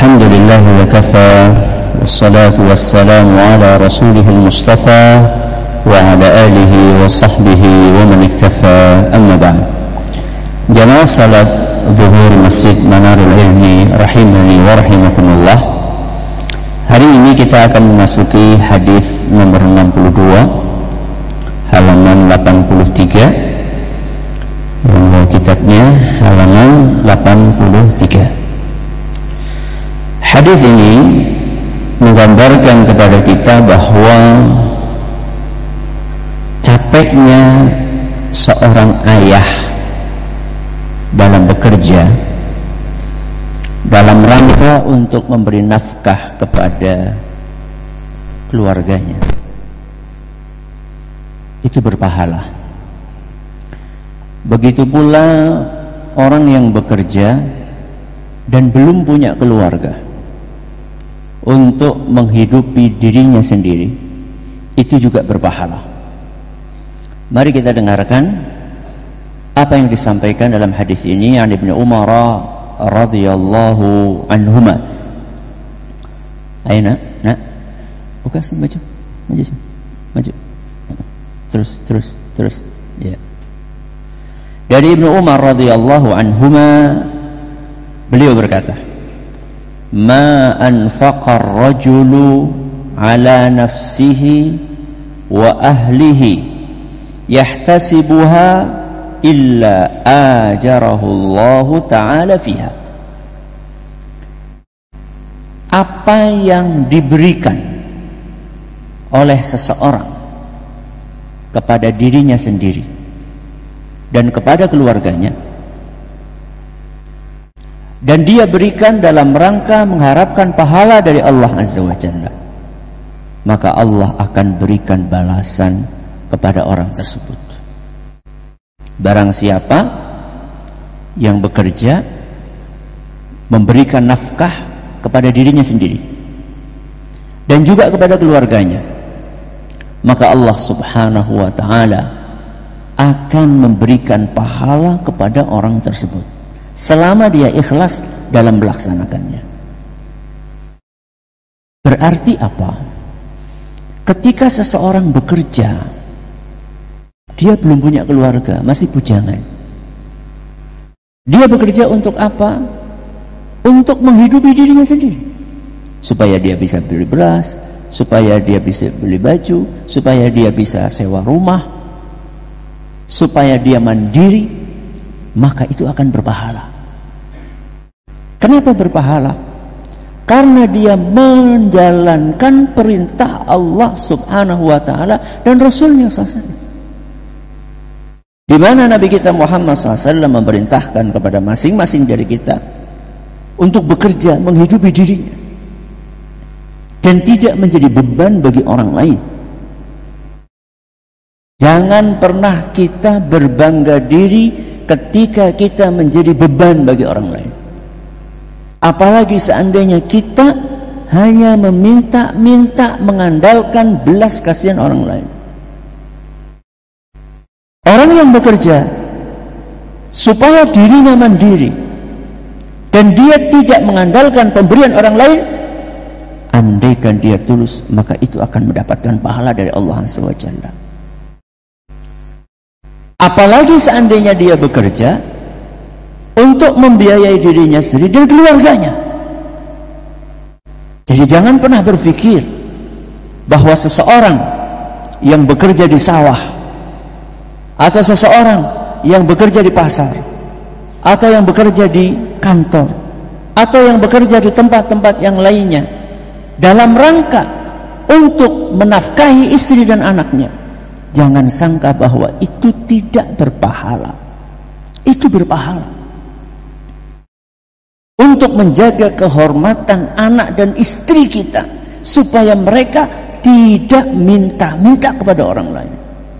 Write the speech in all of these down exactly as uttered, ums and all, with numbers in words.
الحمد لله وكفى والصلاة والسلام على رسوله المصطفى وعلى آله وصحبه ومن اكتفى أما بعد. Jamaah salat zuhur Masjid Manarul Ilmi rahimani wa rahimakumullah. Hari ini kita akan memasuki hadis nomor enam puluh dua halaman delapan puluh tiga. Kitabnya halaman delapan puluh tiga. Hadis ini menggambarkan kepada kita bahwa capeknya seorang ayah dalam bekerja dalam rangka untuk memberi nafkah kepada keluarganya itu berpahala. Begitu pula orang yang bekerja dan belum punya keluarga untuk menghidupi dirinya sendiri, itu juga berpahala. Mari kita dengarkan apa yang disampaikan dalam hadis ini dari Ibnu Umar radhiyallahu anhuma. Ayo nak, nak, buka sini, maju, maju sini, maju, terus, terus, terus, ya. Dari Ibnu Umar radhiyallahu anhuma, beliau berkata, "Ma anfaqa ar-rajulu ala nafsihi wa ahlihi yahtasibuha illa ajarahu Allah Ta'ala fiha." Apa yang diberikan oleh seseorang kepada dirinya sendiri dan kepada keluarganya, dan dia berikan dalam rangka mengharapkan pahala dari Allah Azza wa Jalla, maka Allah akan berikan balasan kepada orang tersebut. Barang siapa yang bekerja memberikan nafkah kepada dirinya sendiri dan juga kepada keluarganya, maka Allah Subhanahu wa ta'ala akan memberikan pahala kepada orang tersebut selama dia ikhlas dalam melaksanakannya. Berarti apa? Ketika seseorang bekerja, dia belum punya keluarga, masih bujangan. Dia bekerja untuk apa? Untuk menghidupi dirinya sendiri, supaya dia bisa beli beras, supaya dia bisa beli baju, supaya dia bisa sewa rumah, supaya dia mandiri, maka itu akan berpahala. Kenapa berpahala? Karena dia menjalankan perintah Allah Subhanahu wa ta'ala dan Rasulnya sallallahu alaihi wasallam, di mana Nabi kita Muhammad sallallahu alaihi wasallam memerintahkan kepada masing-masing dari kita untuk bekerja menghidupi dirinya dan tidak menjadi beban bagi orang lain. Jangan pernah kita berbangga diri ketika kita menjadi beban bagi orang lain. Apalagi seandainya kita hanya meminta-minta, mengandalkan belas kasihan orang lain. Orang yang bekerja supaya dirinya mandiri dan dia tidak mengandalkan pemberian orang lain, andaikan dia tulus, maka itu akan mendapatkan pahala dari Allah Subhanahu wa taala. Apalagi seandainya dia bekerja untuk membiayai dirinya sendiri dan keluarganya. Jadi jangan pernah berpikir bahwa seseorang yang bekerja di sawah, atau seseorang yang bekerja di pasar, atau yang bekerja di kantor, atau yang bekerja di tempat-tempat yang lainnya, dalam rangka untuk menafkahi istri dan anaknya, jangan sangka bahwa itu tidak berpahala. Itu berpahala. Untuk menjaga kehormatan anak dan istri kita, supaya mereka tidak minta-minta kepada orang lain.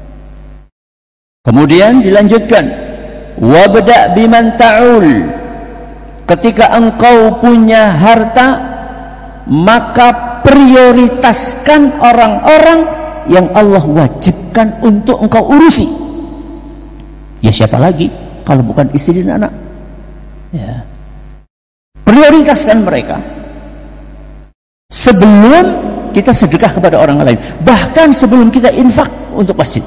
Kemudian dilanjutkan, wabda biman ta'ul. Ketika engkau punya harta, maka prioritaskan orang-orang yang Allah wajibkan untuk engkau urusi. Ya siapa lagi kalau bukan istri dan anak? Ya. Prioritaskan mereka. sebelum kita sedekah kepada orang lain, bahkan sebelum kita infak untuk masjid.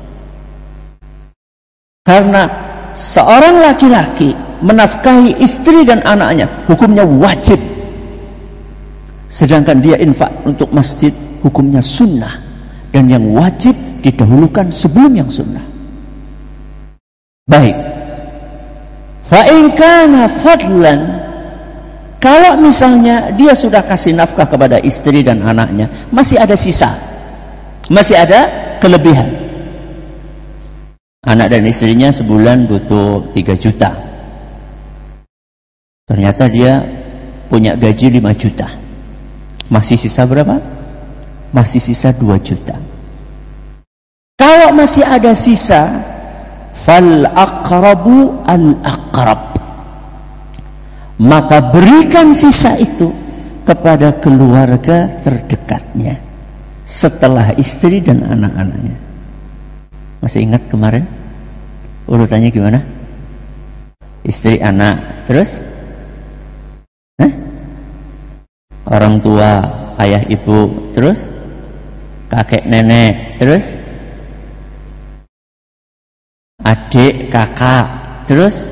Karena seorang laki-laki menafkahi istri dan anaknya hukumnya wajib, sedangkan dia infak untuk masjid hukumnya sunnah, dan yang wajib didahulukan sebelum yang sunnah. Baik, fa in kana fadlan, kalau misalnya dia sudah kasih nafkah kepada istri dan anaknya, masih ada sisa, masih ada kelebihan. Anak dan istrinya sebulan butuh tiga juta. Ternyata dia punya gaji lima juta. Masih sisa berapa? Masih sisa dua juta. Kalau masih ada sisa, fal aqrabu al aqrab, maka berikan sisa itu kepada keluarga terdekatnya setelah istri dan anak-anaknya. Masih ingat kemarin urutannya gimana? Istri, anak, terus Hah? orang tua, ayah, ibu, terus kakek, nenek, terus adik, kakak, terus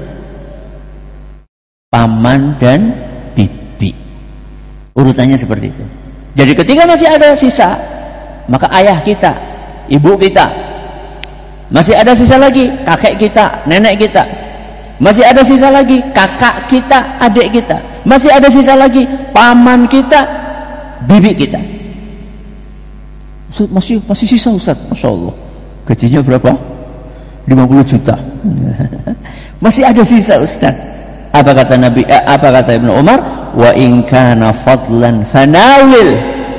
paman dan bibi. Urutannya seperti itu. Jadi ketika masih ada sisa, maka ayah kita, ibu kita, masih ada sisa lagi kakek kita, nenek kita, masih ada sisa lagi kakak kita, adik kita, masih ada sisa lagi paman kita, bibi kita. Ustaz, masih masih sisa Ustaz. Masya Allah, gajinya berapa? lima puluh juta. Masih ada sisa Ustaz. Apa kata Nabi, eh, apa kata Ibnu Umar? Wa in kana fadlan fanawil.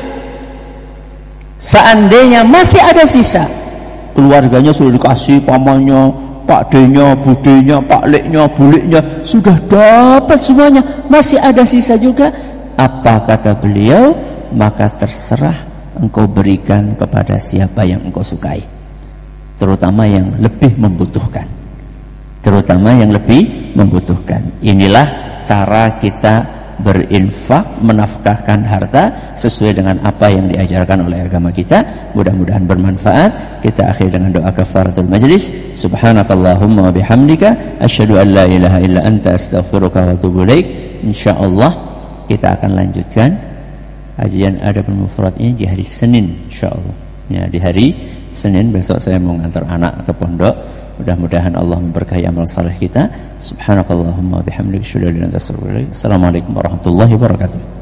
Seandainya masih ada sisa, keluarganya sudah dikasih, pamannya, pak D-nya, budenya, pak leknya, buliknya sudah dapat semuanya, masih ada sisa juga, apa kata beliau? Maka terserah engkau berikan kepada siapa yang engkau sukai, terutama yang lebih membutuhkan, terutama yang lebih membutuhkan. Inilah cara kita berinfak, menafkahkan harta sesuai dengan apa yang diajarkan oleh agama kita. Mudah-mudahan bermanfaat. Kita akhiri dengan doa kafaratul majlis. Subhanakallahumma wa bihamdika asyhadu an la ilaha illa anta astaghfiruka wa atubu ilaik. Insyaallah kita akan lanjutkan kajian adabul mufrad ini di hari Senin insyaallah. Ya, di hari Senin besok saya mau ngantar anak ke pondok. Mudah-mudahan Allah memberkahi amal saleh kita. Subhanakallahumma bihamdika asyhadu an la ilaha illa anta astaghfiruka wa atubu ilaik. Assalamualaikum warahmatullahi wabarakatuh.